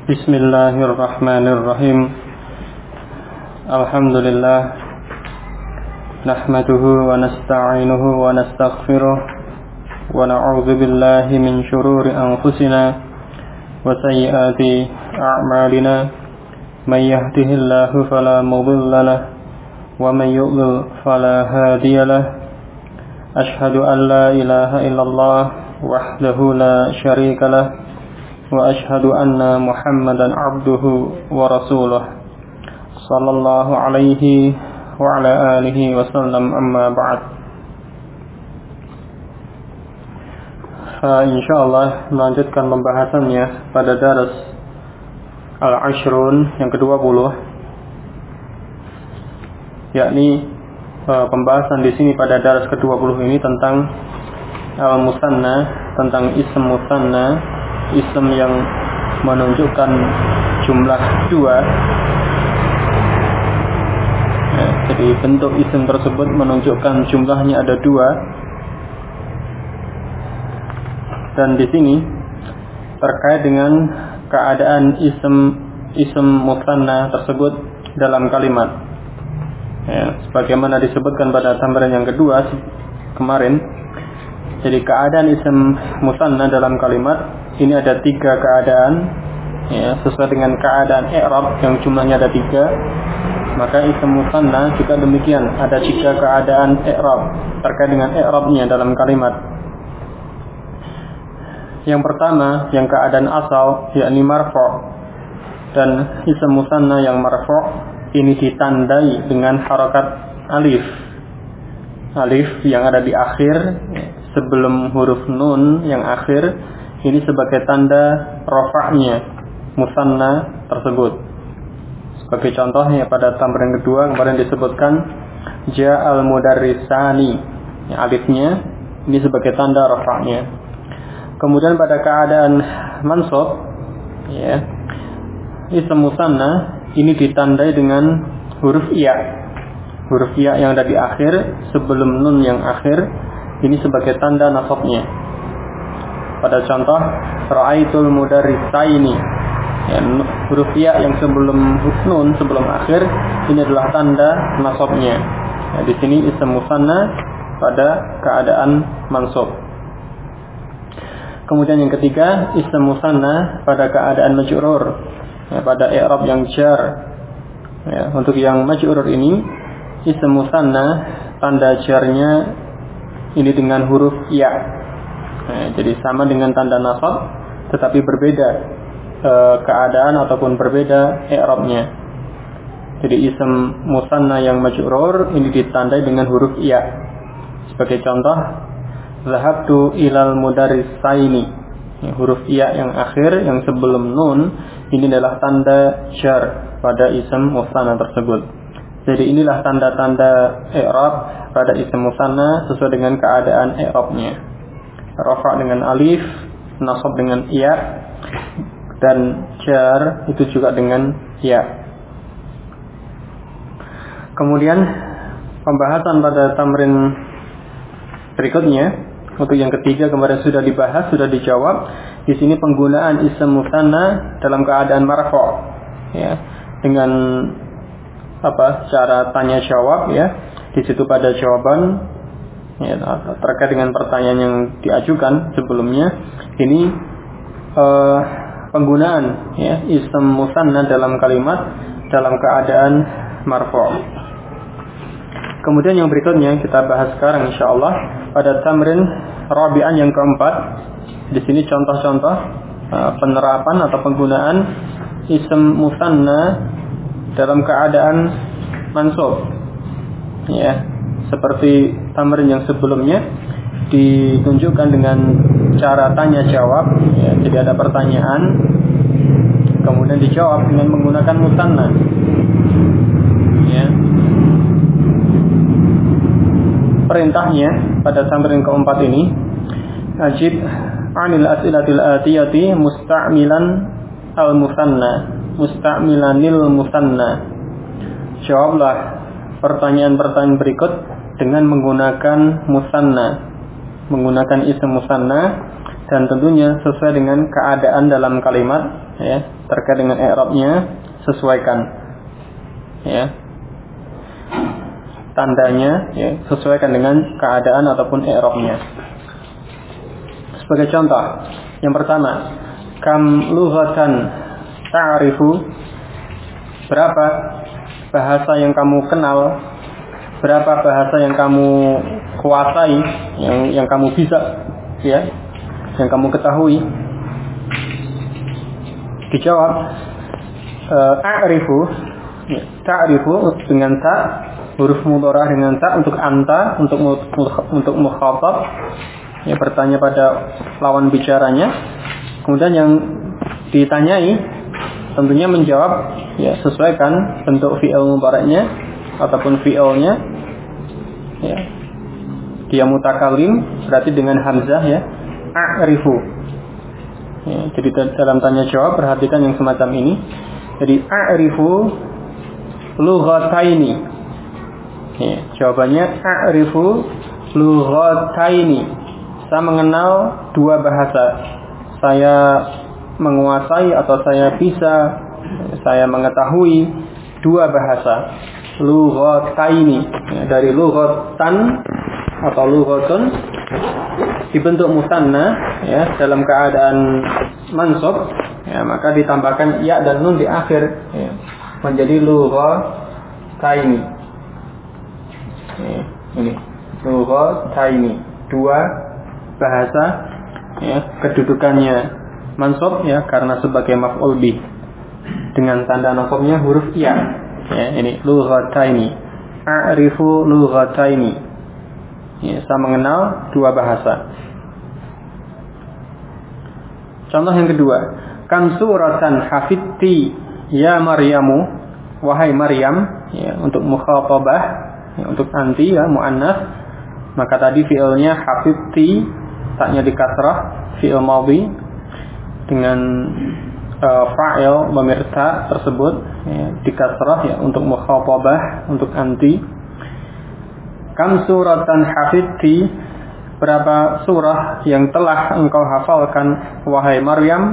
Bismillahirrahmanirrahim. Alhamdulillah. Nahmaduhu wa nasta'inuhu wa nastaghfiruh. Wa na'udzu billahi min shururi anfusina wa sayyiati a'malina. May yahdihillahu fala mudilla lahu wa may yudlil fala hadiya lahu. Ashhadu an la ilaha illallah wahdahu la syarika lahu. Wa ashhadu anna Muhammadan abduhu wa rasuluh sallallahu alaihi wa ala alihi wa sallam, amma ba'd. Insyaallah melanjutkan pembahasannya pada daras Al-Ashrun yang ke-20, yakni pembahasan di sini pada daras ke-20 ini tentang Al-Musanna, tentang ism musanna, ism yang menunjukkan jumlah dua. Jadi bentuk ism tersebut menunjukkan jumlahnya ada dua. Dan di sini terkait dengan keadaan ism musanna tersebut dalam kalimat. Sebagaimana disebutkan pada tambahan yang kedua kemarin. Jadi keadaan ism musanna dalam kalimat ini ada tiga keadaan, sesuai dengan keadaan i'rab yang jumlahnya ada tiga. Maka ism musanna juga demikian, ada tiga keadaan i'rab terkait dengan i'rabnya dalam kalimat. Yang pertama, yang keadaan asal, yakni marfu'. Dan ism musanna yang marfu' ini ditandai dengan harakat alif. Alif yang ada di akhir sebelum huruf nun yang akhir, ini sebagai tanda rafa'nya musanna tersebut. Sebagai contohnya pada tambahan yang kedua kemarin disebutkan ja'al mudarrisani, alifnya ini sebagai tanda rafa'nya. Kemudian pada keadaan mansub, ism musanna ini ditandai dengan huruf ya. Huruf ya yang ada di akhir sebelum nun yang akhir, ini sebagai tanda nasabnya. Pada contoh ra'aitul mudarrisaini, huruf ya yang sebelum nun sebelum akhir ini adalah tanda nasabnya. Di sini ism musanna pada keadaan mansub. Kemudian yang ketiga, ism musanna pada keadaan majrur, pada i'rab yang jar. Untuk yang majrur ini ism musanna tanda jarnya ini dengan huruf ya. Jadi sama dengan tanda nasab, tetapi berbeda keadaan ataupun berbeda i'rabnya. Jadi ism musanna yang majrur ini ditandai dengan huruf ya. Sebagai contoh, zahabtu ilal mudarrisaini. Huruf ya yang akhir yang sebelum nun ini adalah tanda jar pada ism musanna tersebut. Jadi inilah tanda-tanda i'rab pada ism musanna sesuai dengan keadaan i'rabnya. Rafa dengan alif, nasab dengan ya, dan jar itu juga dengan ya. Kemudian pembahasan pada tamrin berikutnya, untuk yang ketiga kemarin sudah dibahas, sudah dijawab. Di sini penggunaan ism musanna dalam keadaan marfu', dengan cara tanya jawab, Di situ pada jawaban terkait dengan pertanyaan yang diajukan sebelumnya, ini penggunaan ism musanna dalam kalimat dalam keadaan marfu'. Kemudian yang berikutnya kita bahas sekarang insyaallah pada tamrin rabi'an yang keempat. Di sini contoh-contoh penerapan atau penggunaan ism musanna dalam keadaan mansub. Seperti tamrin yang sebelumnya ditunjukkan dengan cara tanya jawab. Jadi ada pertanyaan, kemudian dijawab dengan menggunakan musanna. Perintahnya pada tamrin keempat ini, ajib anil as'ilatil atiyati musta'milan al-musanna, musta'milanil musanna. Jawablah pertanyaan-pertanyaan berikut dengan menggunakan musanna, menggunakan ism musanna, dan tentunya sesuai dengan keadaan dalam kalimat ya, terkait dengan i'rabnya sesuaikan, ya, tandanya, ya, sesuaikan dengan keadaan ataupun i'rabnya. Sebagai contoh, yang pertama, kam lughatan ta'rifu, berapa bahasa yang kamu kenal, berapa bahasa yang kamu kuasai, yang kamu bisa, ya, yang kamu ketahui. Dijawab a'rifu, ya, ta'rifu dengan ta, huruf mudhari dengan ta untuk anta, untuk mukhatab, ya, bertanya pada lawan bicaranya. Kemudian yang ditanyai tentunya menjawab, ya, sesuaikan bentuk fi'il mudhari'nya ataupun fi'ilnya, ya. Dia mutakallim berarti dengan hamzah, ya, a'rifu. Ya, jadi dalam tanya jawab perhatikan yang semacam ini. Jadi a'rifu lughataini. Ya, jawabannya a'rifu lughataini. Saya mengenal dua bahasa. Saya menguasai atau saya bisa, saya mengetahui dua bahasa. Lughataini, ya, dari lughatan atau lughatun dibentuk musanna, ya, dalam keadaan mansub, ya, maka ditambahkan ya dan nun di akhir, ya, menjadi lughataini. Ya, ini lughataini, dua bahasa, ya, kedudukannya mansub, ya, karena sebagai maf'ul bih dengan tanda nasabnya huruf ya. Ya, ini lughataini. A'rifu lughataini. Ya, saya mengenal dua bahasa. Contoh yang kedua, kam suratan hafidti ya Maryamu, wahai Maryam, ya, untuk mukhatabah, ya, untuk anti, ya, muannas. Maka tadi fi'ilnya hafidti, taknya di kasrah, fi'il madhi dengan fa'il memirta tersebut, ya, di kasrah, ya, untuk mukhatabah, untuk anti. Kam suratan hafidti, berapa surah yang telah engkau hafalkan wahai Maryam?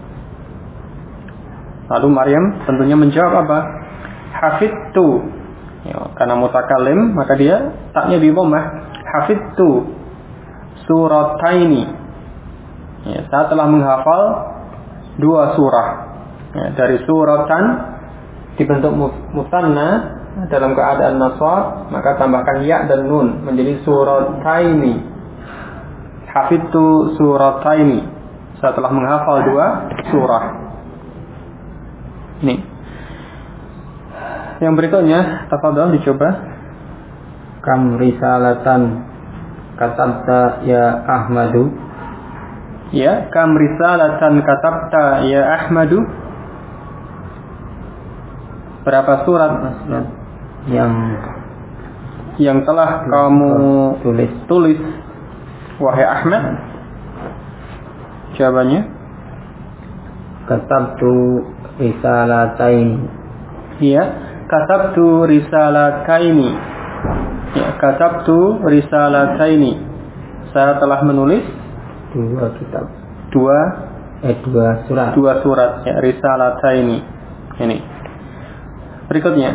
Lalu Maryam tentunya menjawab apa? Hafidtu, ya, karena mutakallim maka dia taknya di dhammah. Hafidtu surataini, ya, saya telah menghafal dua surah, ya, dari suratan dibentuk musanna dalam keadaan nasab, maka tambahkan ya dan nun menjadi surataini. Hafidtu surataini, saya telah menghafal dua surah. Ini. Yang berikutnya, tafadhal dicoba. Kam risalatan katabta ya Ahmadu. Ya, kam risalatan katabta ya Ahmadu. Berapa surat yang telah kamu tulis wahai Ahmad? Jawabannya katabtu risalataini. Ya, katabtu risalataini. Ya, katabtu risalataini. Saya telah menulis dua kitab. Dua surat. Dua surat, ya, risalataini. Ini. Berikutnya.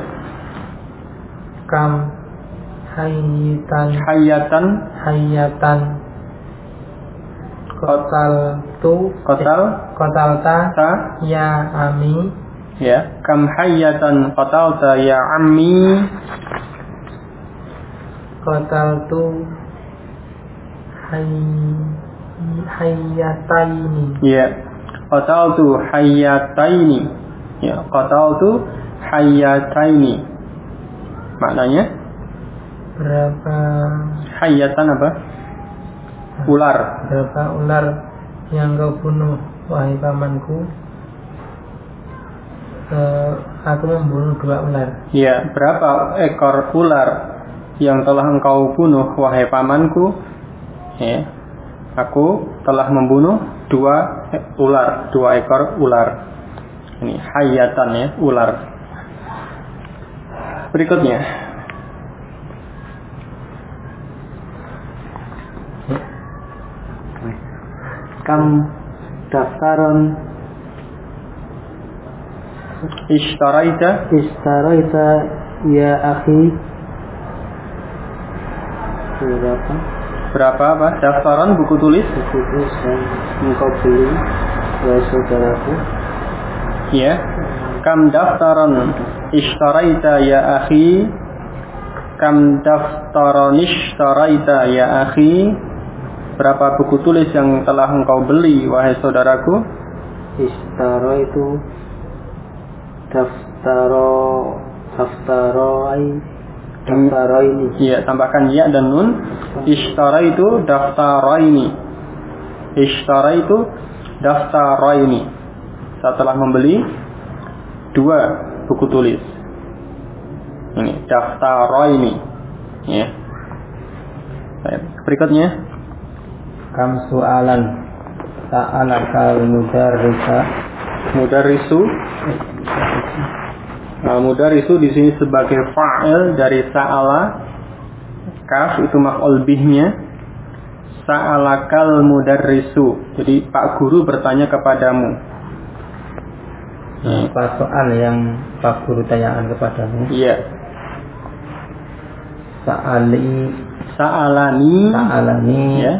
Kam hayatan qatalta ya ami. Ya, kam hayatan qatalta ya ammi. Qataltu hayyataini. Ya, qataltu hayyataini. Ya, qataltu hayyataini. Maknanya berapa hayyatan apa? Ular. Berapa ular yang kau bunuh wahai pamanku? Aku membunuh dua ular. Ya, berapa ekor ular yang telah engkau bunuh wahai pamanku? Ya, aku telah membunuh dua ekor ular. Ini hayyatan, ya, ular. Berikutnya. Kam daftaron Ishtaraita ya akhi. Berapa apa? Daftaran buku tulis. Buku tulis yang engkau beli wahai saudaraku. Ya. Kam daftaran ishtaraita ya akhi. Kam daftaran ishtaraita ya akhi. Berapa buku tulis yang telah engkau beli wahai saudaraku? Ishtara itu daftaro ini. Iya, tambahkan ya dan nun. Ishtara itu daftaraini. Ishtara itu daftaraini. Saya telah membeli 2 buku tulis. Ini daftaraini. Ya. Baik. Berikutnya. Kam su'alan sa'alakal Mudarrisu. Mudarrisu di sini sebagai fa'il dari sa'ala. Kaf itu maf'ul bihnya. Sa'alakal mudarrisu. Jadi Pak Guru bertanya kepadamu. Apa soal yang Pak Guru tanyakan kepadamu? Iya. Sa'alani. Ya.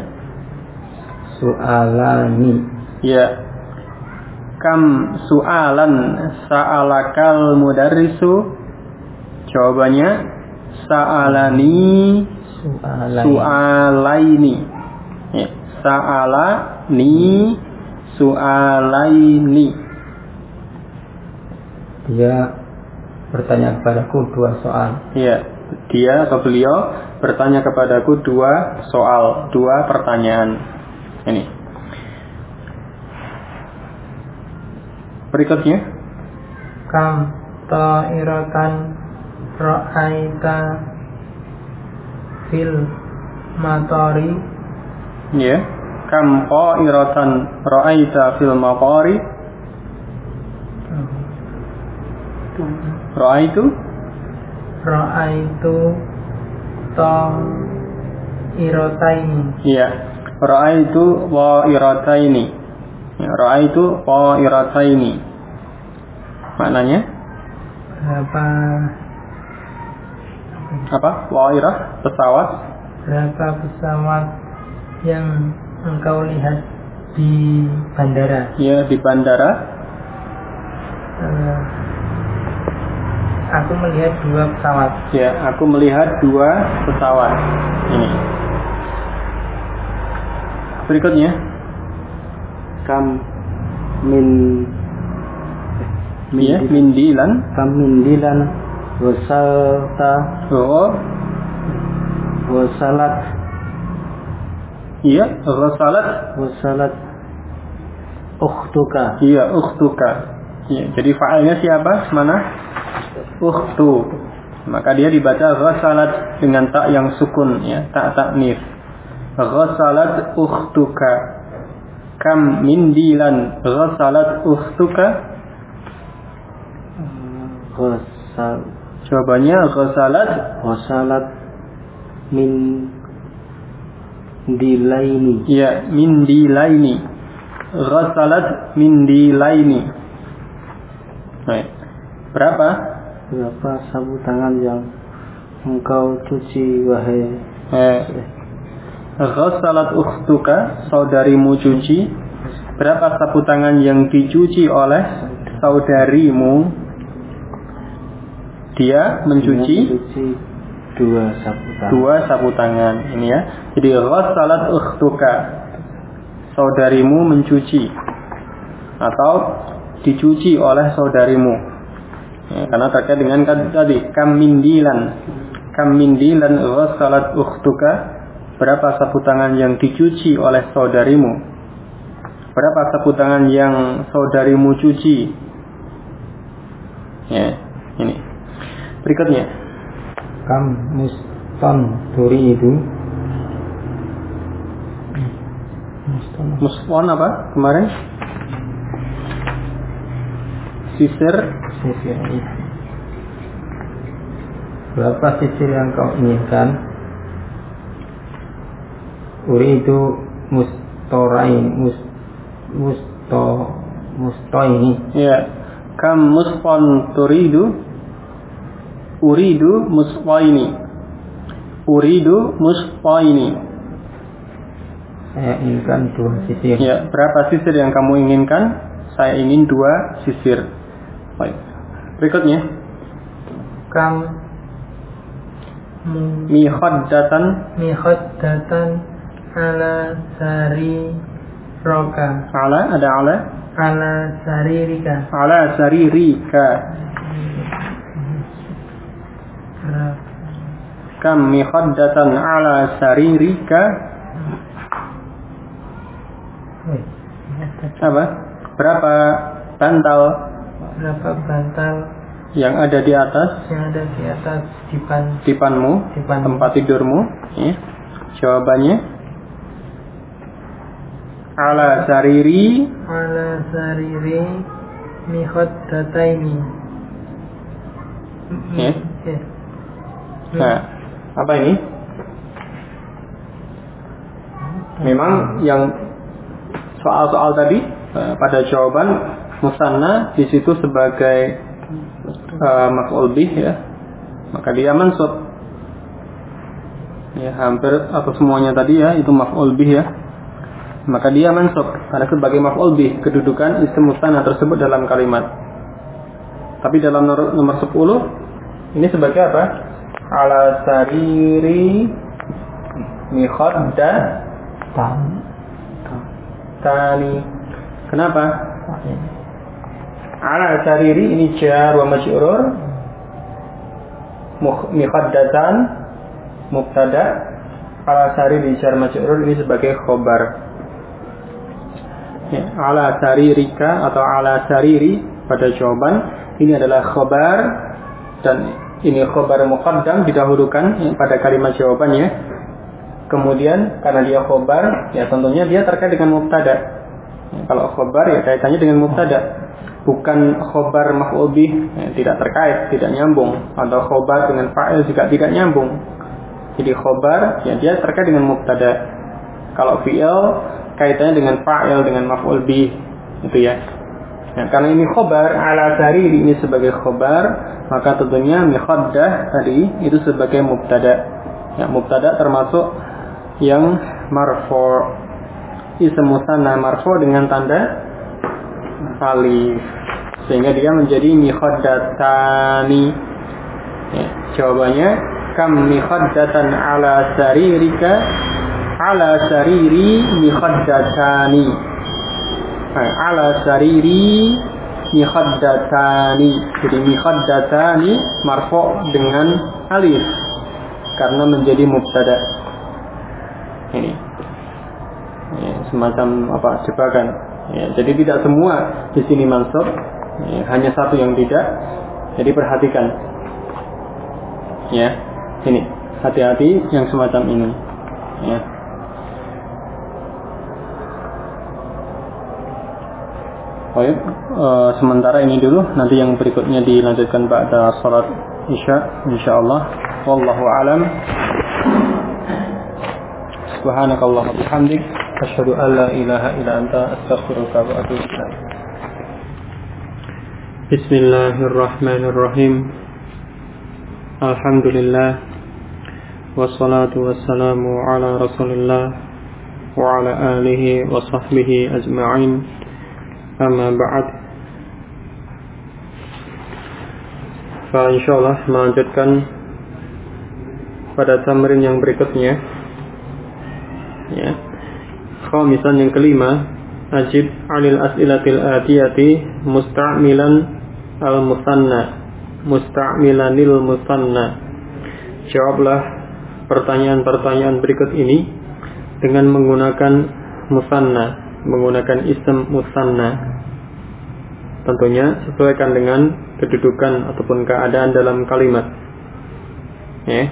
Su'alani. Ya. Kam su'alan sa'alakal mudarrisu? Jawabannya sa'alani su'alaini. Ya. Sa'alani su'alaini. Dia bertanya kepadaku 2 soal. Ya. Dia atau beliau bertanya kepadaku 2 soal, 2 pertanyaan. Ini. Berikutnya. Kam ta'iratan ra'aita fil matari. Ya. Kam ta'iratan ra'aita fil matari. Ra'aitu ta'irataini. Iya. Ra'aitu wa'irataini. Ya, ra'aitu wa'irataini. Maknanya? Apa? Wa'irah, pesawat. Berapa pesawat yang engkau lihat di bandara? Ya, di bandara. Aku melihat 2 pesawat. Ya, aku melihat 2 pesawat. Ini. Berikutnya. Kam mindilan wasalat. Iya, wasalat ukhtuka. Iya, ukhtuka. Iya, jadi fa'ilnya siapa? Mana? Ukhtu. Maka dia dibaca ghasalat dengan tak yang sukun, ya, tak taknif. Ghasalat ukhtuka. Kam mindilan ghasalat ukhtuka? Jawabannya ghasalat mindilaini. Ya, mindilaini. Ghasalat mindilaini. Baik. Berapa sapu tangan yang engkau cuci wahai Ghasalat ukhtuka, saudarimu cuci. Berapa sapu tangan yang dicuci oleh saudarimu? Dia mencuci 2 sapu tangan. Ini ya. Jadi ghasalat ukhtuka, saudarimu mencuci atau dicuci oleh saudarimu. Ya, karena terkait dengan tadi kam mindilan ghasalat ukhtuka. Berapa sapu tangan yang dicuci oleh saudarimu? Berapa sapu tangan yang saudarimu cuci? Ya, ini. Berikutnya. Kam muston turidu. Muston apa kemarin? Sisir. Berapa sisir yang kau inginkan? Uri itu mustorain mustoini. Ya, Kam musfan turidu? Uridu musfaini. Uridu musfaini. Saya inginkan 2 sisir. Ya, berapa sisir yang kamu inginkan? Saya ingin 2 sisir. Baik. Berikutnya. Kam Mihaddatan ala sari roka. Ada ala? Ala saririka. Ala saririka. Kam mihaddatan ala saririka. Apa? Berapa bantal yang ada di atas dipanmu, tempat tidurmu? Ya. Jawabannya ala sariri mihaddataini. Ya. Nah, apa ini? Memang yang soal-soal tadi pada jawaban musanna di situ sebagai maf'ul bih ya, maka dia mansub. Ya, hampir atau semuanya tadi ya itu maf'ul bih ya. Maka dia mansub karena sebagai maf'ul bih kedudukan isim musanna tersebut dalam kalimat. Tapi dalam nomor 10 ini sebagai apa? Ala sariri mihaddatan. Kenapa? Ala sariri ini jar wa majrur, mihaddatan mubtada, ala sariri jar majrur ini sebagai khobar. Ya, ala saririka atau ala sariri pada jawaban ini adalah khobar dan ini khobar muqaddam didahulukan ya, pada kalimat jawabannya. Kemudian karena dia khobar ya tentunya dia terkait dengan mubtada. Ya, kalau khobar ya kaitannya dengan mubtada, bukan khobar maf'ul bih ya, tidak terkait, tidak nyambung, atau khobar dengan fa'il juga tidak nyambung. Jadi khobar ya dia terkait dengan mubtada. Kalau fi'il kaitannya dengan fa'il, dengan maf'ul bih itu ya. Nah, karena ini khobar ala sariri ini sebagai khobar, maka tentunya mihaddah tadi itu sebagai mubtada. Ya, mubtada termasuk yang marfu', isim musanna marfu' dengan tanda alif, sehingga dia menjadi mihaddatani. Ya, jawabannya kam mihaddatan ala saririka, ala sariri mihaddatani. Ala sariri mihaddatani. Jadi mihaddatani marfu' dengan alif karena menjadi mubtada. Ini ya, semacam apa jebakan. Ya, jadi tidak semua di sini mansub, ya, hanya satu yang tidak. Jadi perhatikan. Ya, ini hati-hati yang semacam ini. Ya. Baik, sementara ini dulu, nanti yang berikutnya dilanjutkan pada salat Isya insyaallah. Wallahu a'lam. Subhanakallah wa bihamdik asyhadu an la ilaha illa anta astaghfiruka wa atubu ilaik. Bismillahirrahmanirrahim. Alhamdulillah wassalatu wassalamu ala Rasulillah wa ala alihi wa sahbihi ajma'in. Amma ba'd. Insyaallah melanjutkan pada tamrin yang berikutnya. Ya. Khamisan yang kelima, ajib 'alil as'ilatil atiyati musta'milan al-musanna. Musta'milanil musanna. Jawablah pertanyaan-pertanyaan berikut ini dengan menggunakan musanna, menggunakan isim musanna. Tentunya sesuaikan dengan kedudukan ataupun keadaan dalam kalimat. Ya.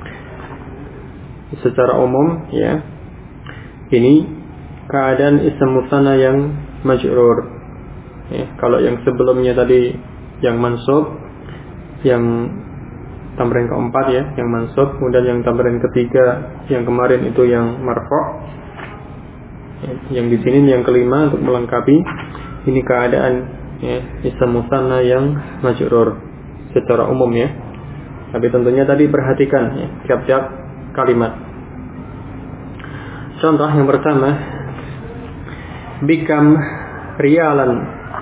Secara umum ya. Ini keadaan isim musanna yang majrur. Ya, kalau yang sebelumnya tadi yang mansub, yang tamrin keempat ya, yang mansub, kemudian yang tamrin ketiga yang kemarin itu yang marfu'. Yang di sini yang kelima untuk melengkapi ini keadaan ya, isim musanna yang majrur secara umum ya. Tapi tentunya tadi perhatikan ya, tiap-tiap kalimat. Contoh yang pertama, bikam riyalan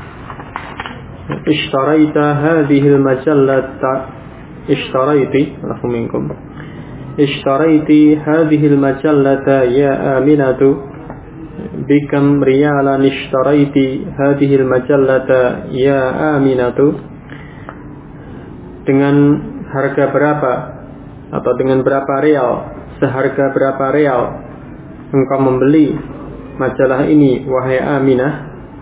ishtaraita hadhil majallata ishtaraiti minkum ishtaraiti hadhil majallata ya Aminatu bikam riyalan ishtaraiti hadhil majallata ya Aminatu, dengan harga berapa atau dengan berapa real, seharga berapa real engkau membeli majalah ini wahai Aminah.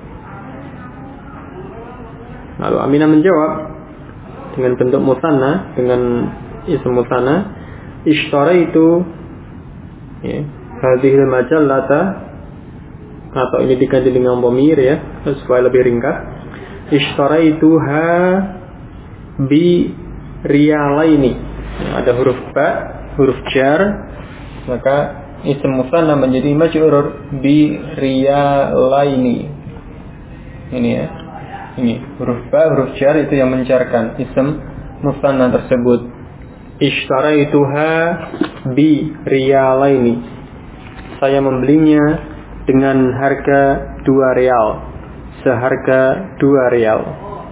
Lalu Aminah menjawab dengan bentuk musanna, dengan isim musanna, ishtaraitu ya, hadhil majallata, atau ini diganti dengan dhamir ya supaya lebih ringkas. Ishtaraituha bi riyalaini, ya, ada huruf ba, huruf jar, maka isim musanna menjadi majrur bi riyalaini. Ini ya, ini huruf ba, huruf jar itu yang menjarkan isim musanna tersebut. Ishtaraituha bi riyalaini, saya membelinya dengan harga 2 real, seharga 2 real.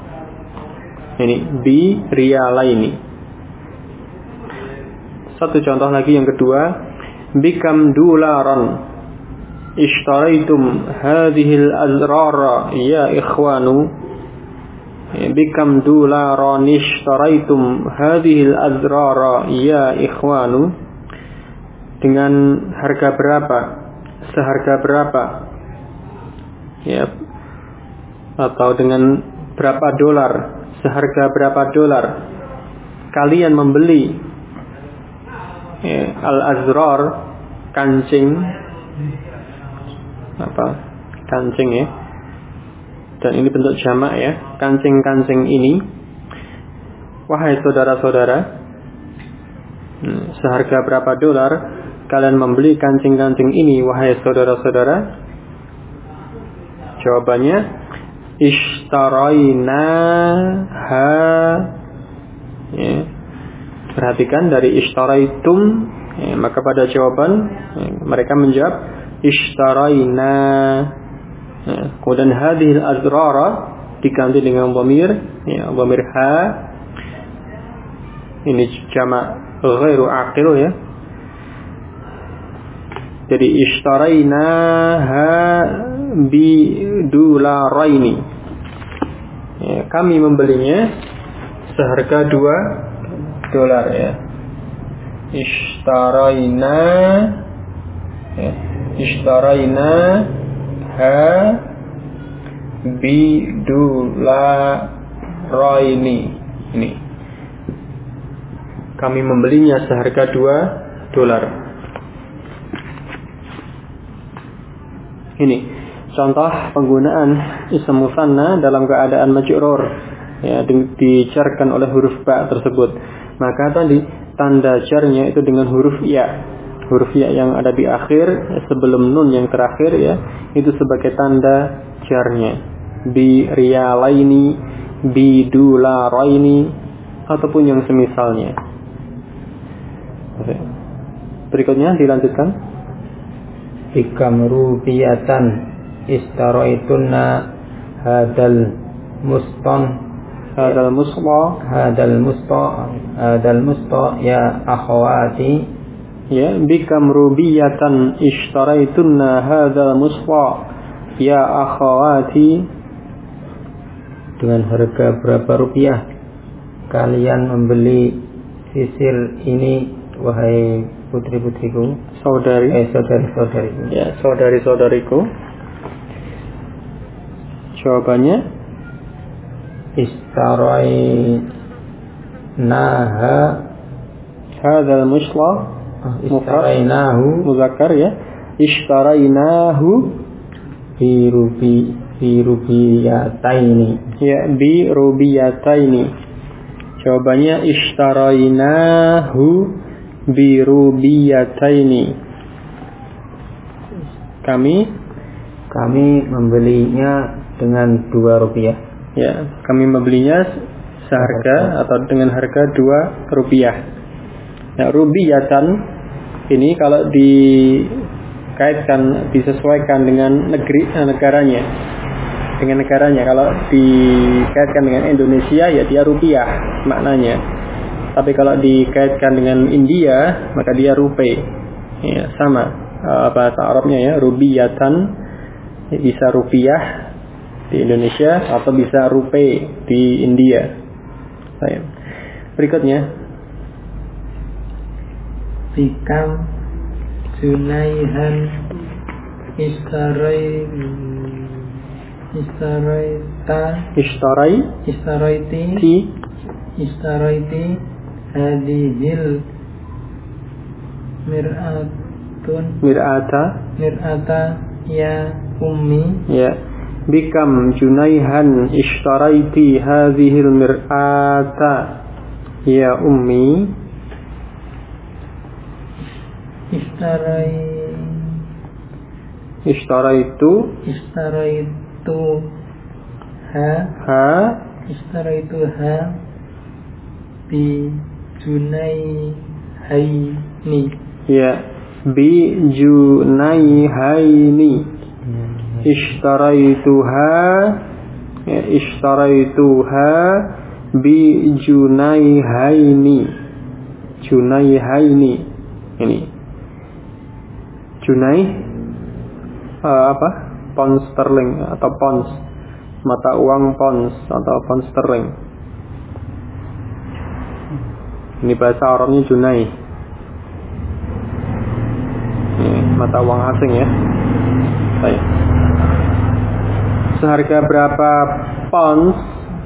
Ini bi riyalaini. Satu contoh lagi yang kedua, bikam dolaran ishtaraitum hadhil azrara ya ikhwanu, bikam dolaran ishtaraitum hadhil azrara ya ikhwanu, dengan harga berapa, seharga berapa ya, atau dengan berapa dolar, seharga berapa dolar kalian membeli ya, al-azrar, kancing, kancing ya, dan ini bentuk jamak ya, kancing-kancing ini wahai saudara-saudara, seharga berapa dolar kalian membeli kancing-kancing ini wahai saudara-saudara? Jawabannya ishtarainaha ya. Perhatikan dari ishtaraitum ya, maka pada jawaban ya, mereka menjawab ishtaraina ya. Kemudian hadhil azrara diganti dengan dhamir ya, dhamir ha, ini jamak ghairu aqil ya. Jadi ishtarainaha bi dolaraini ya, kami membelinya seharga 2 dolar ya. Ishtaraina ya, ishtarainaha bi dolaraini, ini kami membelinya seharga 2 dolar. Ini contoh penggunaan isim musanna dalam keadaan majrur ya, dijarkan oleh huruf ba tersebut. Maka tadi tanda jarnya itu dengan huruf ya. Huruf ya yang ada di akhir sebelum nun yang terakhir ya, itu sebagai tanda jarnya. Bi riyalaini, bi dolaraini, ataupun yang semisalnya. Berikutnya dilanjutkan. Bikam rubiyatan istaraitunna hadal musta ya akhawati, ya, bikam rubiyatan istaraitunna hadal musta ya akhawati, dengan harga berapa rupiah kalian membeli sisir ini wahai putri-putriku, saudari-saudariku. Ya, saudari-saudariku. Jawabannya istarainaha hadzal musla, istarainahu muzakkar ya. Istarainahu bi rubiyataini. Ya, bi rubiyataini. Jawabannya istarainahu birubiyataini, kami membelinya dengan 2 rupiah. Ya, kami membelinya seharga atau dengan harga 2 rupiah. Nah, rubiyatan ini kalau dikaitkan, disesuaikan dengan negaranya. Dengan negaranya, kalau dikaitkan dengan Indonesia ya dia rupiah maknanya. Tapi kalau dikaitkan dengan India maka dia rupiah. Ya, sama bahasa Arabnya ya, rubiyatan bisa rupiah di Indonesia atau bisa rupiah di India. Baik. Berikutnya, Bikam Junaihan Istaraiti hadhil mir'ata ya ummi. Ya. Bikam junaihan ishtaraiti hadhil mir'ata ya ummi. Ishtaraitu bi junaihaini. Ya, bi junaihaini. Ishtaraituha bi junaihaini. Junaihaini. Ini. Junai apa? Pound sterling atau pounds. Mata uang pounds atau pound sterling. Ini bahasa Arabnya junai. Ini mata uang asing ya. Baik. Seharga berapa pounds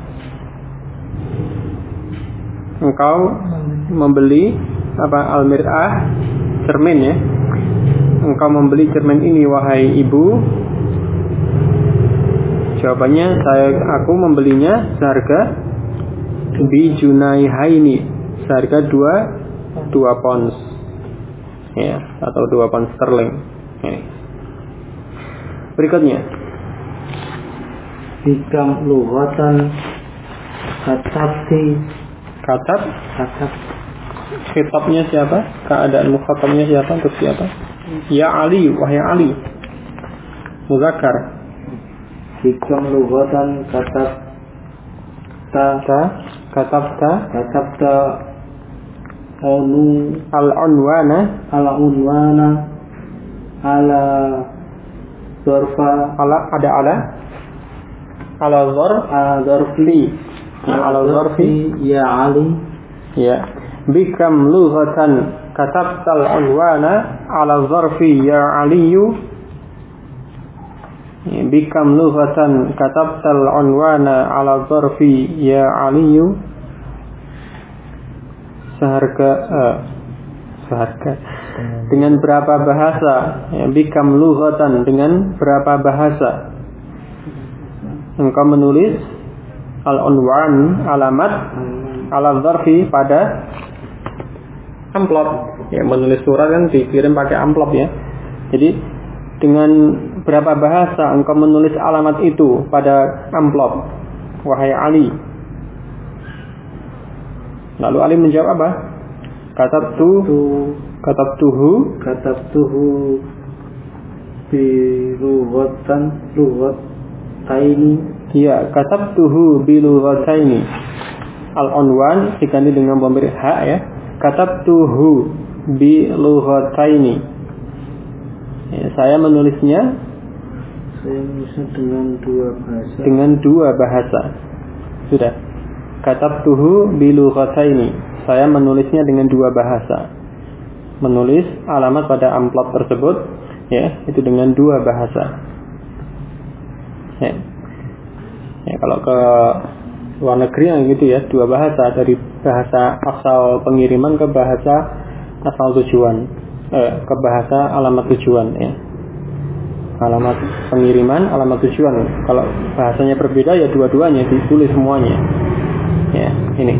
engkau membeli apa al-mir'ah, cermin ya? Engkau membeli cermin ini wahai ibu? Jawabannya aku membelinya seharga bi junaihaini, seharga 2 pounds. Ya, atau 2 pound sterling. Ya. Berikutnya, Bikam lughatan katab. Khitabnya siapa? Keadaan mukhatabnya siapa? Untuk siapa? Ya Ali, wahai Ali. Muzakkar. Bikam lughatan katabta al-unwana ala zarfa ala zarfi ya Ali. Ya. Bikam lughatan katabtal unwana ala zarfi ya aliyu. Bikam lughatan katabtal unwana ala zarfi ya aliyu. Seharga dengan berapa bahasa? Ya, bikam lughatan dengan berapa bahasa? Engkau menulis al-unwan, alamat ala zarfi pada amplop. Ya, menulis surat kan dikirim pakai amplop ya. Jadi dengan berapa bahasa engkau menulis alamat itu pada amplop, wahai Ali? Lalu Ali menjawab apa? Katabtuhu bi lughataini. Ya, katabtuhu bi lughataini. Al-unwan diganti dengan pemberi hak ya. Katabtuhu bi lughataini. Ya, saya menulisnya dengan dua bahasa. Sudah. Katabtuhu bi lughataini. Saya menulisnya dengan 2 bahasa. Menulis alamat pada amplop tersebut ya, itu dengan 2 bahasa. Ya. Ya, kalau ke luar negeri yang gitu ya, 2 bahasa, dari bahasa asal pengiriman ke bahasa asal tujuan, ke bahasa alamat tujuan ya. Alamat pengiriman, alamat tujuan. Kalau bahasanya berbeda ya dua-duanya ditulis semuanya. Ya, ini.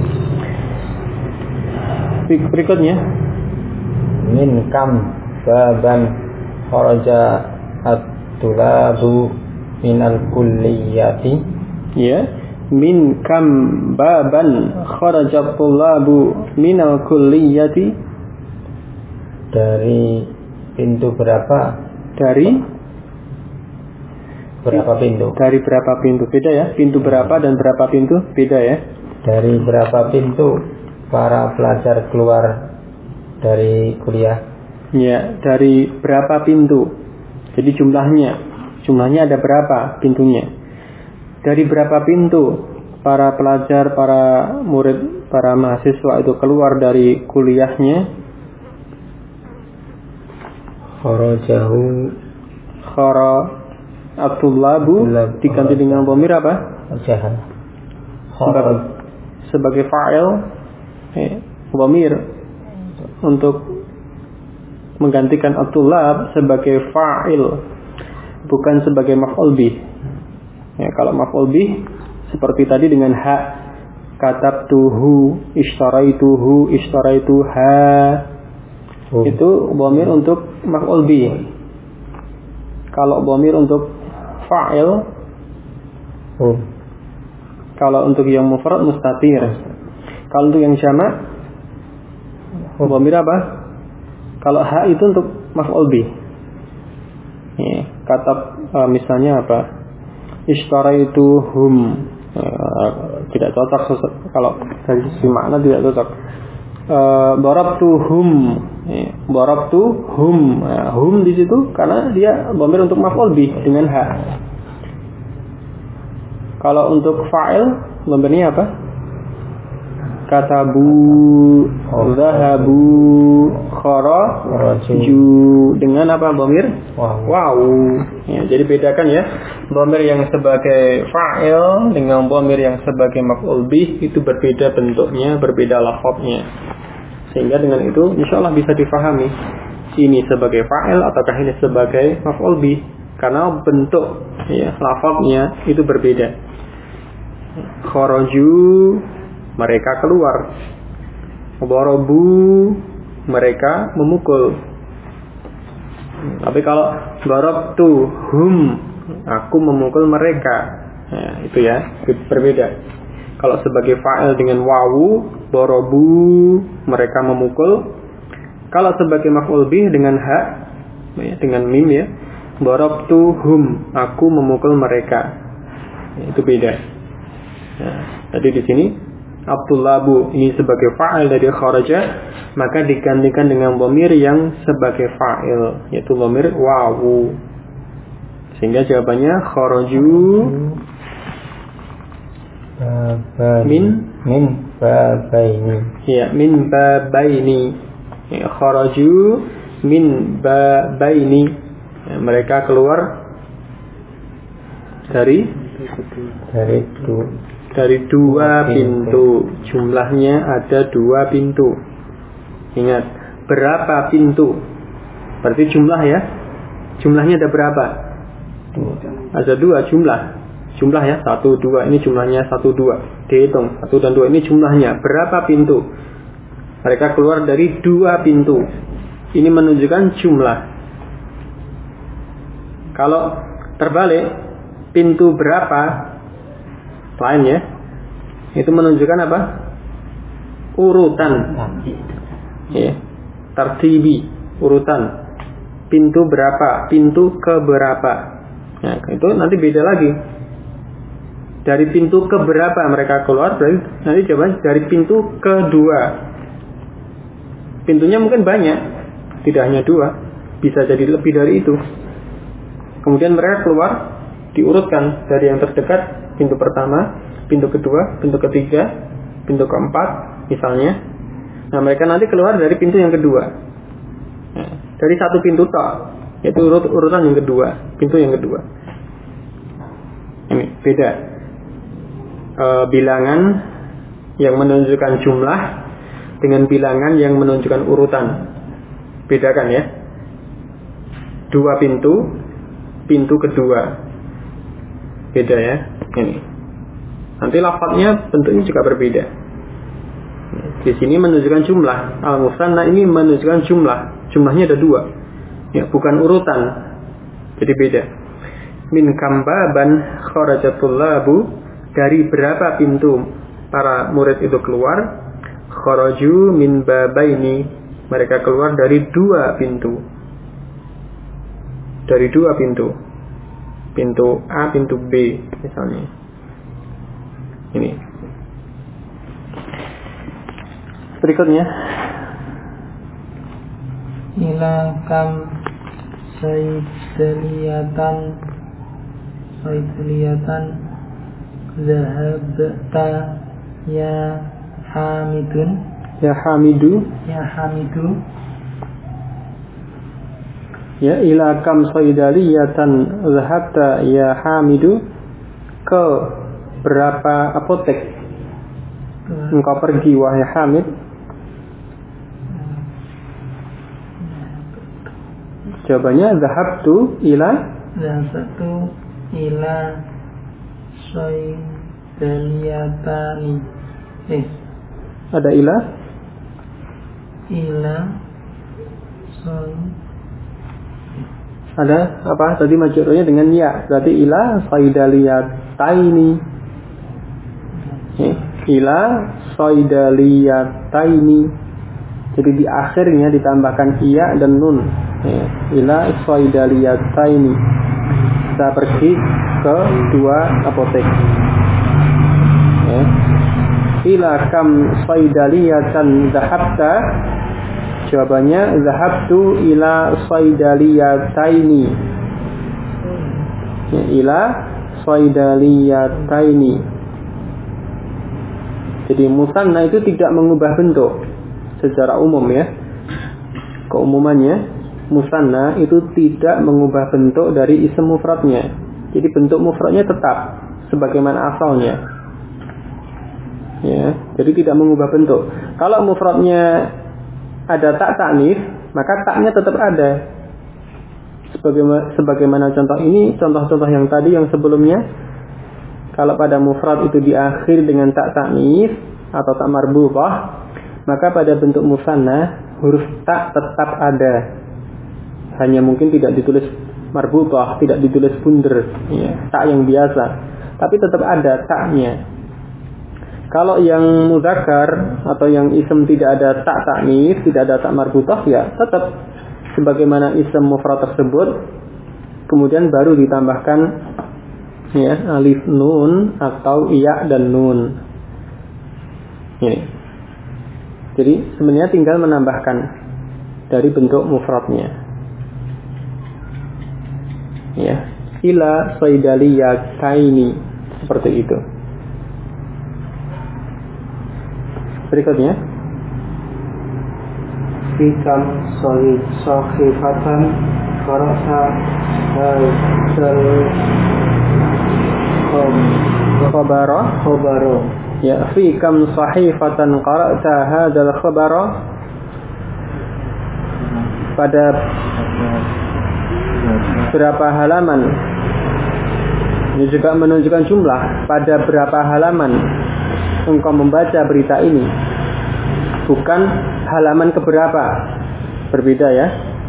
Berikutnya, min kam baban kharaja at-tulabu minal kulliyati. Ya, min kam baban kharajat tullabu minal kulliyati. Dari pintu berapa? Dari berapa pintu? Dari berapa pintu? Beda ya. Pintu berapa dan berapa pintu? Beda ya. Dari berapa pintu para pelajar keluar dari kuliah? Ya, dari berapa pintu? Jadi jumlahnya ada berapa pintunya? Dari berapa pintu para pelajar, para murid, para mahasiswa itu keluar dari kuliahnya? Kharajahu At-tullabu diganti dengan dhamir apa? Jahan. Sebagai fa'il, dhamir untuk menggantikan at-tullab sebagai fa'il, bukan sebagai maf'ul bih. Ya, kalau maf'ul bih seperti tadi dengan ha, katabtuhu, ishtaraituha, itu dhamir untuk maf'ul bih. Kalau dhamir untuk fa'il, kalau untuk yang mufrad mustatir. Kalau untuk yang jamak, dhamir apa? Kalau ha itu untuk maf'ul bih. Ya, misalnya apa? Ishtaraituhum. Tidak cocok kalau dari sisi makna tidak cocok. Darabtuhum. Darabtuhum. Hum di situ karena dia dhamir untuk maf'ul bih dengan ha. Kalau untuk fa'il dhamirnya apa? Katabu, zahabu, kharaju dengan apa dhamir? Wow. Ya, jadi bedakan ya. Dhamir yang sebagai fa'il dengan dhamir yang sebagai maf'ul bih itu berbeda bentuknya, berbeda lafadznya. Sehingga dengan itu insyaallah bisa difahami ini sebagai fa'il ataukah ini sebagai maf'ul bih karena bentuk ya lafadznya itu berbeda. Kharaju mereka keluar, darabu mereka memukul. Tapi kalau darabtuhum aku memukul mereka, ya, itu ya berbeda. Kalau sebagai fa'il dengan wawu, darabu mereka memukul. Kalau sebagai maf'ul bih dengan ha, ya, dengan mim ya, darabtuhum aku memukul mereka. Ya, itu beda. Nah, tadi di sini Abdullabu ini sebagai fa'il dari kharaja, maka digantikan dengan dhamir yang sebagai fa'il, yaitu dhamir wawu. Sehingga jawabannya kharaju min babaini. Ya, min babaini. Ya, kharaju min babaini. Ya, mereka keluar dari dua pintu. Jumlahnya ada 2 pintu. Ingat, berapa pintu? Berarti jumlah ya. Jumlahnya ada berapa? Ada 2 jumlah. Jumlah ya, 1, 2. Ini jumlahnya 1, 2. Dihitung, 1 dan 2 ini jumlahnya. Berapa pintu? Mereka keluar dari 2 pintu. Ini menunjukkan jumlah. Kalau terbalik, pintu berapa? Lain ya, itu menunjukkan apa? Urutan, ya, tartibi, urutan. Pintu berapa? Pintu ke berapa? Nah, itu nanti beda lagi. Dari pintu ke berapa mereka keluar? Berarti nanti jawaban dari pintu kedua. Pintunya mungkin banyak, tidak hanya 2, bisa jadi lebih dari itu. Kemudian mereka keluar, diurutkan dari yang terdekat. Pintu pertama, pintu kedua, pintu ketiga, pintu keempat, misalnya. Nah, mereka nanti keluar dari pintu yang kedua. Nah, dari satu pintu tok, yaitu urutan yang kedua, pintu yang kedua. Ini beda. Bilangan yang menunjukkan jumlah dengan bilangan yang menunjukkan urutan. Bedakan ya. 2 pintu, pintu kedua. Beda ya. Ini. Nanti lafadznya bentuknya juga berbeda. Di sini menunjukkan jumlah. Al-musanna ini menunjukkan jumlah. Jumlahnya ada 2. Ya, bukan urutan. Jadi beda. Min kambaban kharajatullabu dari berapa pintu para murid itu keluar? Kharaju min babaini, mereka keluar dari 2 pintu. Dari 2 pintu. Pintu A, pintu B misalnya. Ini. Berikutnya. Ila kam saydaliyatan zahabta ya Hamidun. Ya Hamidu. Ya ila kam saydaliyatan zahabta ya Hamidu, ke berapa apotek engkau pergi wahai Hamid? Jawabannya zahabtu ila saydaliyatani. Ada ila ada apa tadi majrurnya dengan ya, berarti ila saydaliyataini. Ila saydaliyataini, jadi di akhirnya ditambahkan iya dan nun. Ila saydaliyataini, kita pergi ke 2 apotek. Ila kam saydaliyatan zahabta, jawabannya zahabtu ila saydaliyataini. Ila saydaliyataini. Jadi musanna itu tidak mengubah bentuk secara umum ya. Keumumannya musanna itu tidak mengubah bentuk dari isim mufradnya. Jadi bentuk mufradnya tetap sebagaimana asalnya. Ya, jadi tidak mengubah bentuk. Kalau mufradnya ada tak ta'nits, maka taknya tetap ada. Sebagaimana contoh ini, contoh-contoh yang tadi yang sebelumnya, kalau pada mufrad itu diakhiri dengan tak ta'nits atau tak marbutah, maka pada bentuk musanna huruf tak tetap ada. Hanya mungkin tidak ditulis marbutah, tidak ditulis bunder, ya, tak yang biasa, tapi tetap ada taknya. Kalau yang mudzakkar atau yang isim tidak ada tak ta'nits, tidak ada tak marbutah, ya tetap sebagaimana isim mufrad tersebut, kemudian baru ditambahkan ya alif nun atau iya dan nun. Ini. Jadi sebenarnya tinggal menambahkan dari bentuk mufradnya. Ya, ila saydaliyataini, seperti itu. Berikutnya, Fikam sahifatan qara'ta hadzal khabara. Ya, fikam sahifatan qara'ta hadzal khabara. Pada berapa halaman? Ini juga menunjukkan jumlah. Pada berapa halaman engkau membaca berita ini, bukan halaman keberapa. Berbeda ya.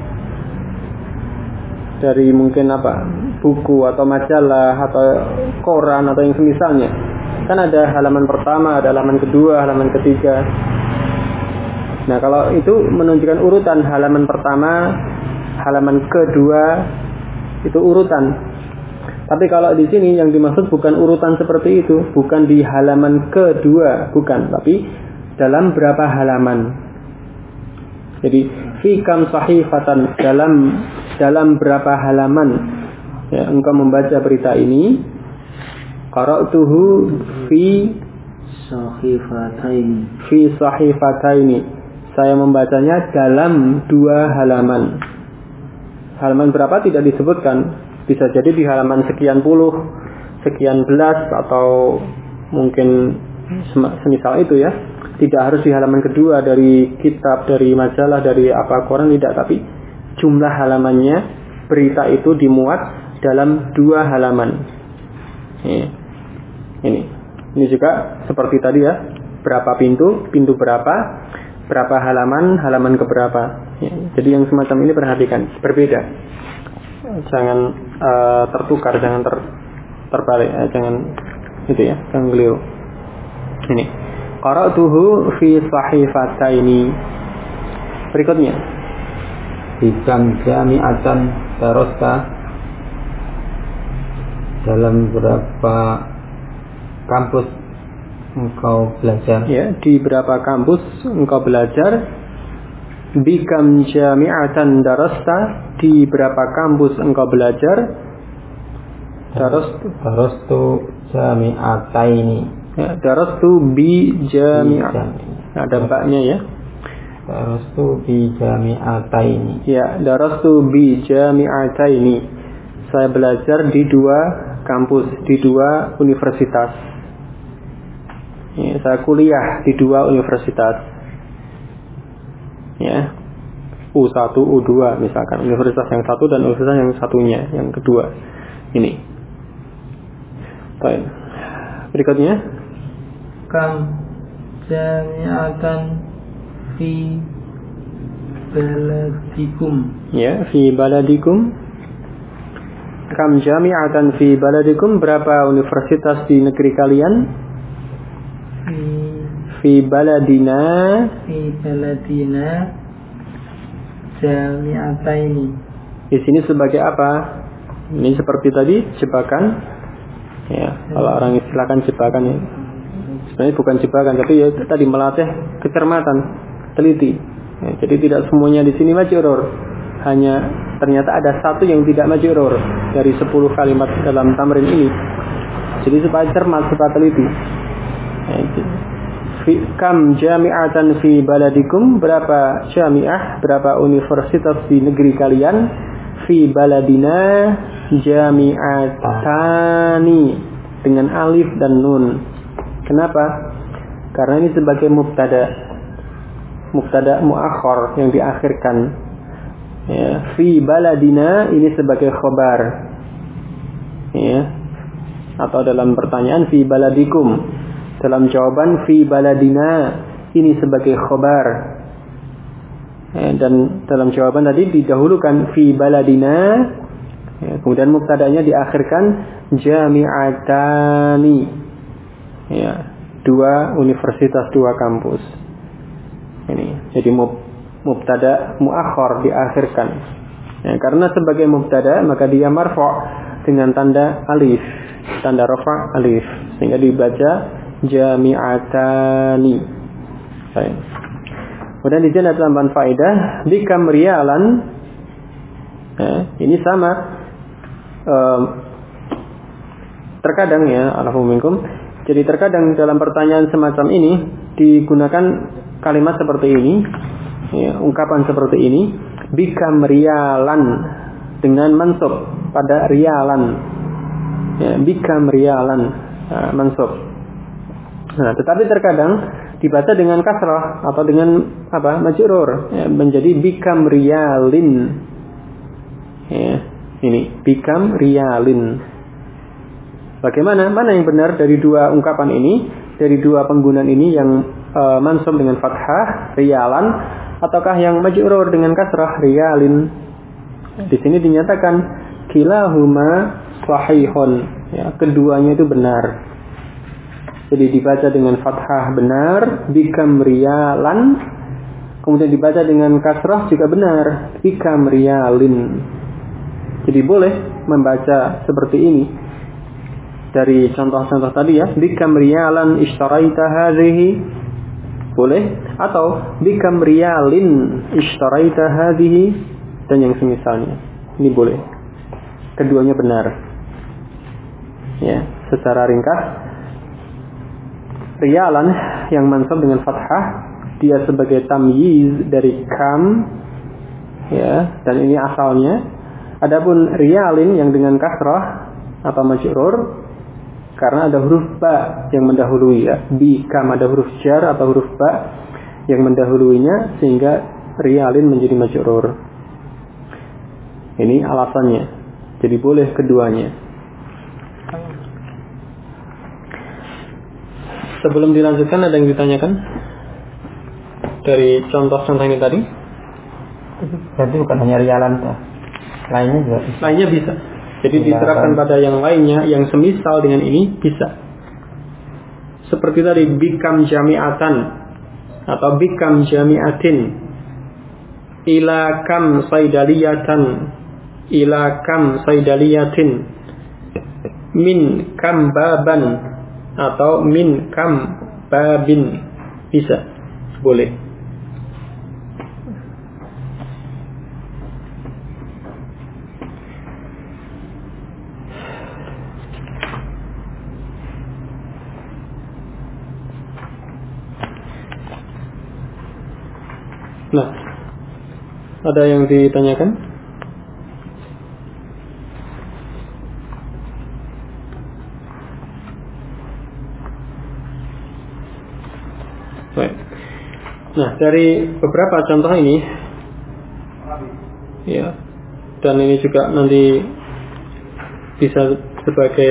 Dari mungkin buku atau majalah atau koran atau yang semisalnya. Kan ada halaman pertama, ada halaman kedua, halaman ketiga. Nah, kalau itu menunjukkan urutan halaman pertama, halaman kedua, itu urutan. Tapi kalau di sini yang dimaksud bukan urutan seperti itu, bukan di halaman kedua, bukan, tapi dalam berapa halaman. Jadi fikam sahifatan, dalam berapa halaman ya engkau membaca berita ini. Qara'tuhu fi sahifataini. Saya membacanya dalam 2 halaman. Halaman berapa tidak disebutkan. Bisa jadi di halaman sekian puluh, sekian belas, atau mungkin semisal itu ya. Tidak harus di halaman kedua dari kitab, dari majalah, dari koran, tidak. Tapi jumlah halamannya, berita itu dimuat dalam 2 halaman. Ini juga seperti tadi ya. Berapa pintu berapa halaman keberapa. Jadi yang semacam ini perhatikan, berbeda. Jangan tertukar, jangan terbalik, jangan gitu ya, kang beliau. Ini qara'tuhu fi sahifataini. Berikutnya, Bikam jami'atan darasta, dalam berapa kampus engkau belajar? Ya, di berapa kampus engkau belajar? Bikam jami'atan darasta, di berapa kampus engkau belajar? Darastu jami'ataini. Ya, darastu bi jami'ah. Ada baknya ya. Darastu bi jami'ataini. Ya, darastu bi jami'ataini. Saya belajar di 2 kampus, di 2 universitas. Ya, saya kuliah di 2 universitas. Ya. U1, U2 misalkan, universitas yang satu dan universitas yang satunya, yang kedua. Ini. Baik. Berikutnya, Kam jami'atan fi baladikum. ya, fi baladikum. Kam jami'atan fi baladikum, berapa universitas di negeri kalian? Fi baladina jami'ataini. Di sini sebagai apa? Ini seperti tadi jebakan. Ya, kalau orang istilahkan jebakan ya. Sebenarnya bukan jebakan, tapi ya tadi melatih kecermatan, teliti. Ya, jadi tidak semuanya di sini majrur. Hanya ternyata ada satu yang tidak majrur dari 10 kalimat dalam tamrin ini. Jadi supaya cermat, supaya teliti. Ya, kam jami'atan fi baladikum, berapa jami'ah, berapa universitas di negeri kalian? Fi baladina jami'atani, dengan alif dan nun. Kenapa? Karena ini sebagai mubtada muakhar yang diakhirkan. Ya, fi baladina ini sebagai khobar. Ya. Atau dalam pertanyaan fi baladikum, dalam jawaban fi baladina ini sebagai khobar. Ya, dan dalam jawaban tadi didahulukan fi baladina, ya, kemudian mubtadanya diakhirkan jami'atani. Ya, 2 universitas, 2 kampus. Ini jadi mubtada muakhar diakhirkan. Ya, karena sebagai mubtada maka dia marfu' dengan tanda alif, tanda rafa' alif, sehingga dibaca jami'atani. Baik. Kemudian di sini ada tambahan faedah, bikam rialan. Ya, ini sama. Terkadang ya, alhamdulillah. Jadi terkadang dalam pertanyaan semacam ini digunakan kalimat seperti ini, ya, ungkapan seperti ini, bikam rialan, dengan mansub pada rialan. Ya, bikam rialan, mansub. Nah, tetapi terkadang dibaca dengan kasrah atau dengan apa? Majrur, ya, menjadi bikam rialin. Ya, ini bikam rialin. Bagaimana? Mana yang benar dari 2 ungkapan ini, dari 2 penggunaan ini, yang mansub dengan fathah rialan ataukah yang majrur dengan kasrah rialin? Di sini dinyatakan kilahuma sahihun, ya, keduanya itu benar. Jadi dibaca dengan fathah benar, bikam rialan, kemudian dibaca dengan kasrah juga benar, bikam rialin. Jadi boleh membaca seperti ini. Dari contoh-contoh tadi ya, bikam rialan ishtaraita hadhihi, boleh, atau bikam rialin ishtaraita hadhihi, dan yang semisalnya. Ini boleh. Keduanya benar. Ya, secara ringkas, rialan yang mansub dengan fathah, dia sebagai tamyiz dari kam, ya, dan ini asalnya. Adapun rialin yang dengan kasrah atau majrur, karena ada huruf ba yang mendahului, ya. Bi kam ada huruf jar atau huruf ba yang mendahuluinya, sehingga rialin menjadi majrur. Ini alasannya. Jadi boleh keduanya. Sebelum dilanjutkan, ada yang ditanyakan dari contoh-contoh ini tadi? Berarti bukan hanya rialan, lainnya juga bisa. Lainnya bisa. Jadi diterapkan pada yang lainnya, yang semisal dengan ini bisa. seperti tadi bikam jami'atan atau bikam jami'atin, ila kam saidaliyatan, ila kam saidaliyatin, min kam baban atau min kam babin, bisa, boleh. Nah, ada yang ditanyakan? Baik. Nah, dari beberapa contoh ini, ya, dan ini juga nanti bisa sebagai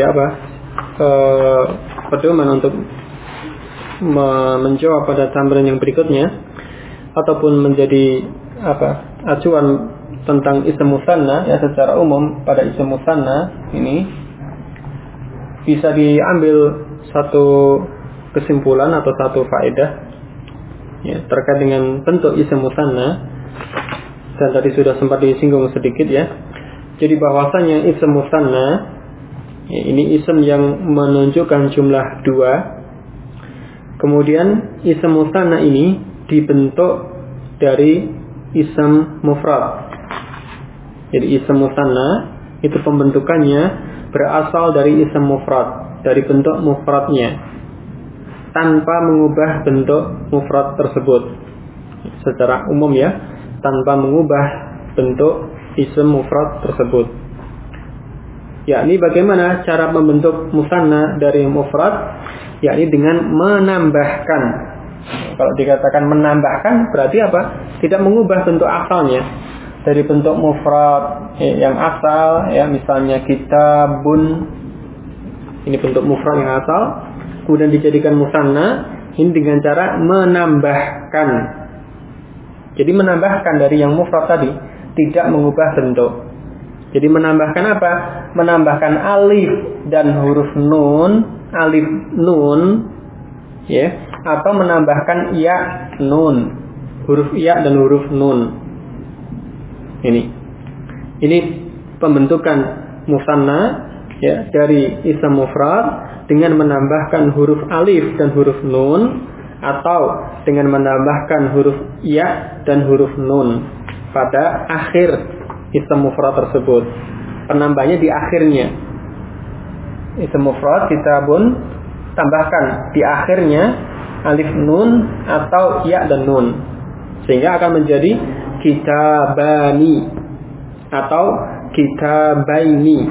pedoman untuk menjawab pada tambahan yang berikutnya, ataupun menjadi acuan tentang ism musanna, ya, secara umum pada ism musanna ini bisa diambil satu kesimpulan atau satu faedah, ya, terkait dengan bentuk ism musanna, dan tadi sudah sempat disinggung sedikit, ya. Jadi bahwasanya ism musanna, ya, ini ism yang menunjukkan jumlah 2. Kemudian ism musanna ini dibentuk dari ism mufrad. Jadi ism musanna itu pembentukannya berasal dari ism mufrad, dari bentuk mufradnya, tanpa mengubah bentuk mufrad tersebut. Secara umum, ya, tanpa mengubah bentuk ism mufrad tersebut. Yakni bagaimana cara membentuk musanna dari mufrad? Yakni dengan menambahkan. Kalau dikatakan menambahkan berarti apa? Tidak mengubah bentuk asalnya dari bentuk mufrad yang asal, ya, misalnya kitabun, ini bentuk mufrad yang asal, kemudian dijadikan musanna, ini dengan cara menambahkan. Jadi menambahkan dari yang mufrad tadi, tidak mengubah bentuk. Jadi menambahkan apa? Menambahkan alif dan huruf nun, alif nun, ya, atau menambahkan ya nun, huruf ya dan huruf nun. Ini pembentukan musanna, ya, dari ism mufrad dengan menambahkan huruf alif dan huruf nun, atau dengan menambahkan huruf ya dan huruf nun pada akhir ism mufrad tersebut. Penambahnya di akhirnya. Ism mufrad kitabun, tambahkan di akhirnya alif nun atau ya dan nun, sehingga akan menjadi kitabani atau kitabaini,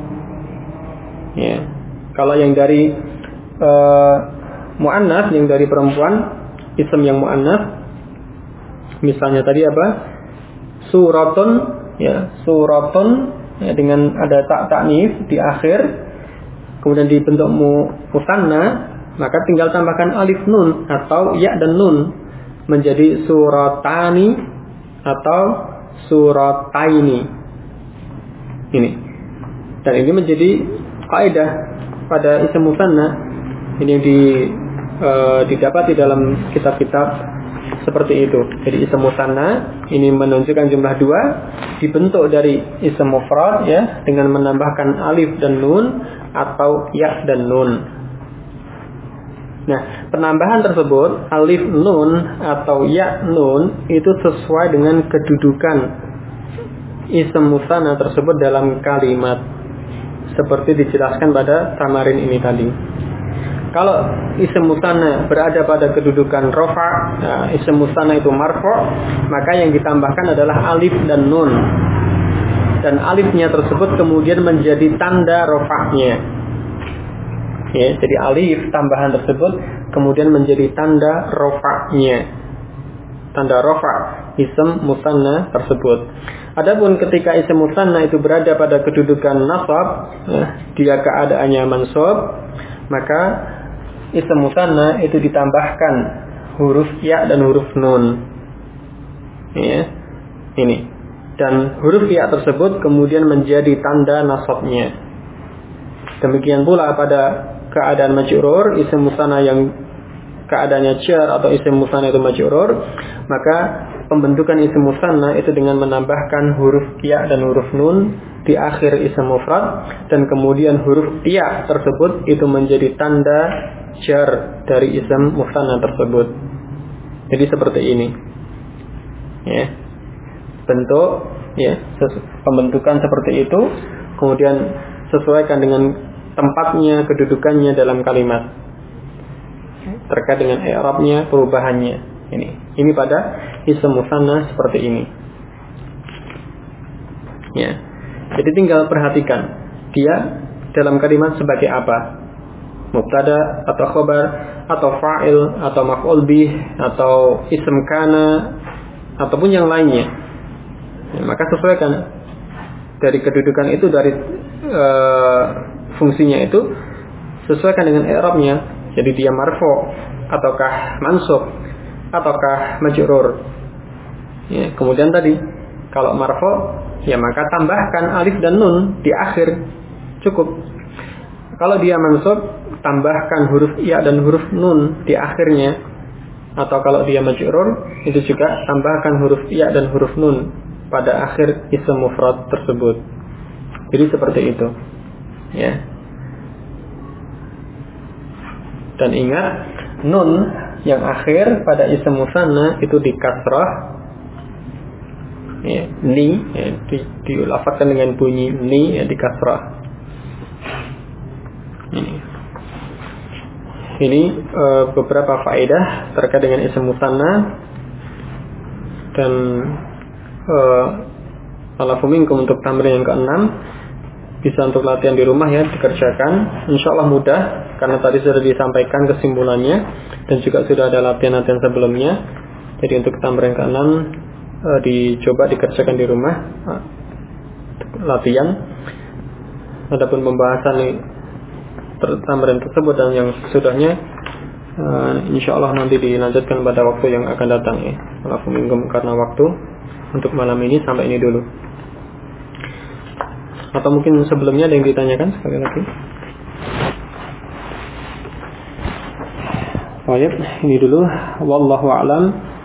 ya. Kalau yang dari muannas, yang dari perempuan, ism yang muannas, misalnya tadi apa? Suratun, ya, suratun, ya, dengan ada ta'nif di akhir, kemudian dibentuk musanna, maka tinggal tambahkan alif nun atau ya dan nun menjadi suratani atau surataini. Ini. Dan ini menjadi kaidah pada ism musanna. Ini yang didapati dalam kitab-kitab seperti itu. Jadi ism musanna ini menunjukkan jumlah 2, dibentuk dari ism mufrad, ya, dengan menambahkan alif dan nun atau ya dan nun. Nah, penambahan tersebut alif nun atau ya nun itu sesuai dengan kedudukan ism musanna tersebut dalam kalimat, seperti dijelaskan pada tamarin ini tadi. Kalau ism musanna berada pada kedudukan rafa, nah, ism musanna itu marfu', maka yang ditambahkan adalah alif dan nun, dan alifnya tersebut kemudian menjadi tanda rafa'nya. Ya, jadi alif tambahan tersebut kemudian menjadi tanda rafa'nya, tanda rafa' ism musanna tersebut. Adapun ketika ism musanna itu berada pada kedudukan nasab, dia keadaannya mansub, maka ism musanna itu ditambahkan huruf ya dan huruf nun, ya, ini, dan huruf ya tersebut kemudian menjadi tanda nasabnya. Demikian pula pada keadaan majrur, isim musanna yang keadaannya jar atau isim musanna itu majrur, maka pembentukan isim musanna itu dengan menambahkan huruf ya dan huruf nun di akhir isim mufrad, dan kemudian huruf ya tersebut itu menjadi tanda jar dari isim musanna tersebut. Jadi seperti ini. Ya. Bentuk ya, pembentukan seperti itu, kemudian sesuaikan dengan tempatnya, kedudukannya dalam kalimat. Terkait dengan i'rabnya, perubahannya. Ini pada isim musanna seperti ini. Ya. Jadi tinggal perhatikan dia dalam kalimat sebagai apa? Mubtada atau khabar atau fa'il atau maf'ul bih atau ism kana ataupun yang lainnya. Ya, maka sesuaikan dari kedudukan itu, dari fungsinya itu, sesuaikan dengan i'rabnya. Jadi dia marfu ataukah mansub ataukah majrur. Ya, kemudian tadi kalau marfu ya maka tambahkan alif dan nun di akhir, cukup. Kalau dia mansub, tambahkan huruf ya dan huruf nun di akhirnya. Atau kalau dia majrur, itu juga tambahkan huruf ya dan huruf nun pada akhir isim mufrad tersebut. Jadi seperti itu. Ya. Dan ingat, nun yang akhir pada isim musanna itu di kasrah. Ya, ni ya, dilafadzkan dengan bunyi ni ya, di kasrah. Ini beberapa faedah terkait dengan isim musanna, dan alafu minkum untuk tamrin yang ke-6 bisa untuk latihan di rumah ya, dikerjakan. Insyaallah mudah karena tadi sudah disampaikan kesimpulannya dan juga sudah ada latihan-latihan sebelumnya. Jadi untuk tamrin yang ke-6 dicoba dikerjakan di rumah latihan. Adapun pembahasan tamrin tersebut dan yang sesudahnya insyaallah nanti dilanjutkan pada waktu yang akan datang ya. Alafu minkum karena waktu untuk malam ini sampai ini dulu. Atau mungkin sebelumnya ada yang ditanyakan sekali lagi. Baik, ini dulu. Wallahu a'lam.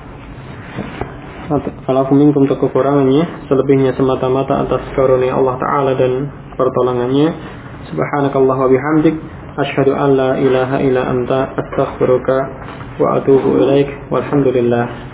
Alafu minkum untuk kekurangannya, selebihnya semata-mata atas karunia Allah Ta'ala dan pertolongannya. Subhanakallah wa bihamdik, asyhadu an la ilaha illa anta, astaghfiruka wa atubu ilaik. Walhamdulillah.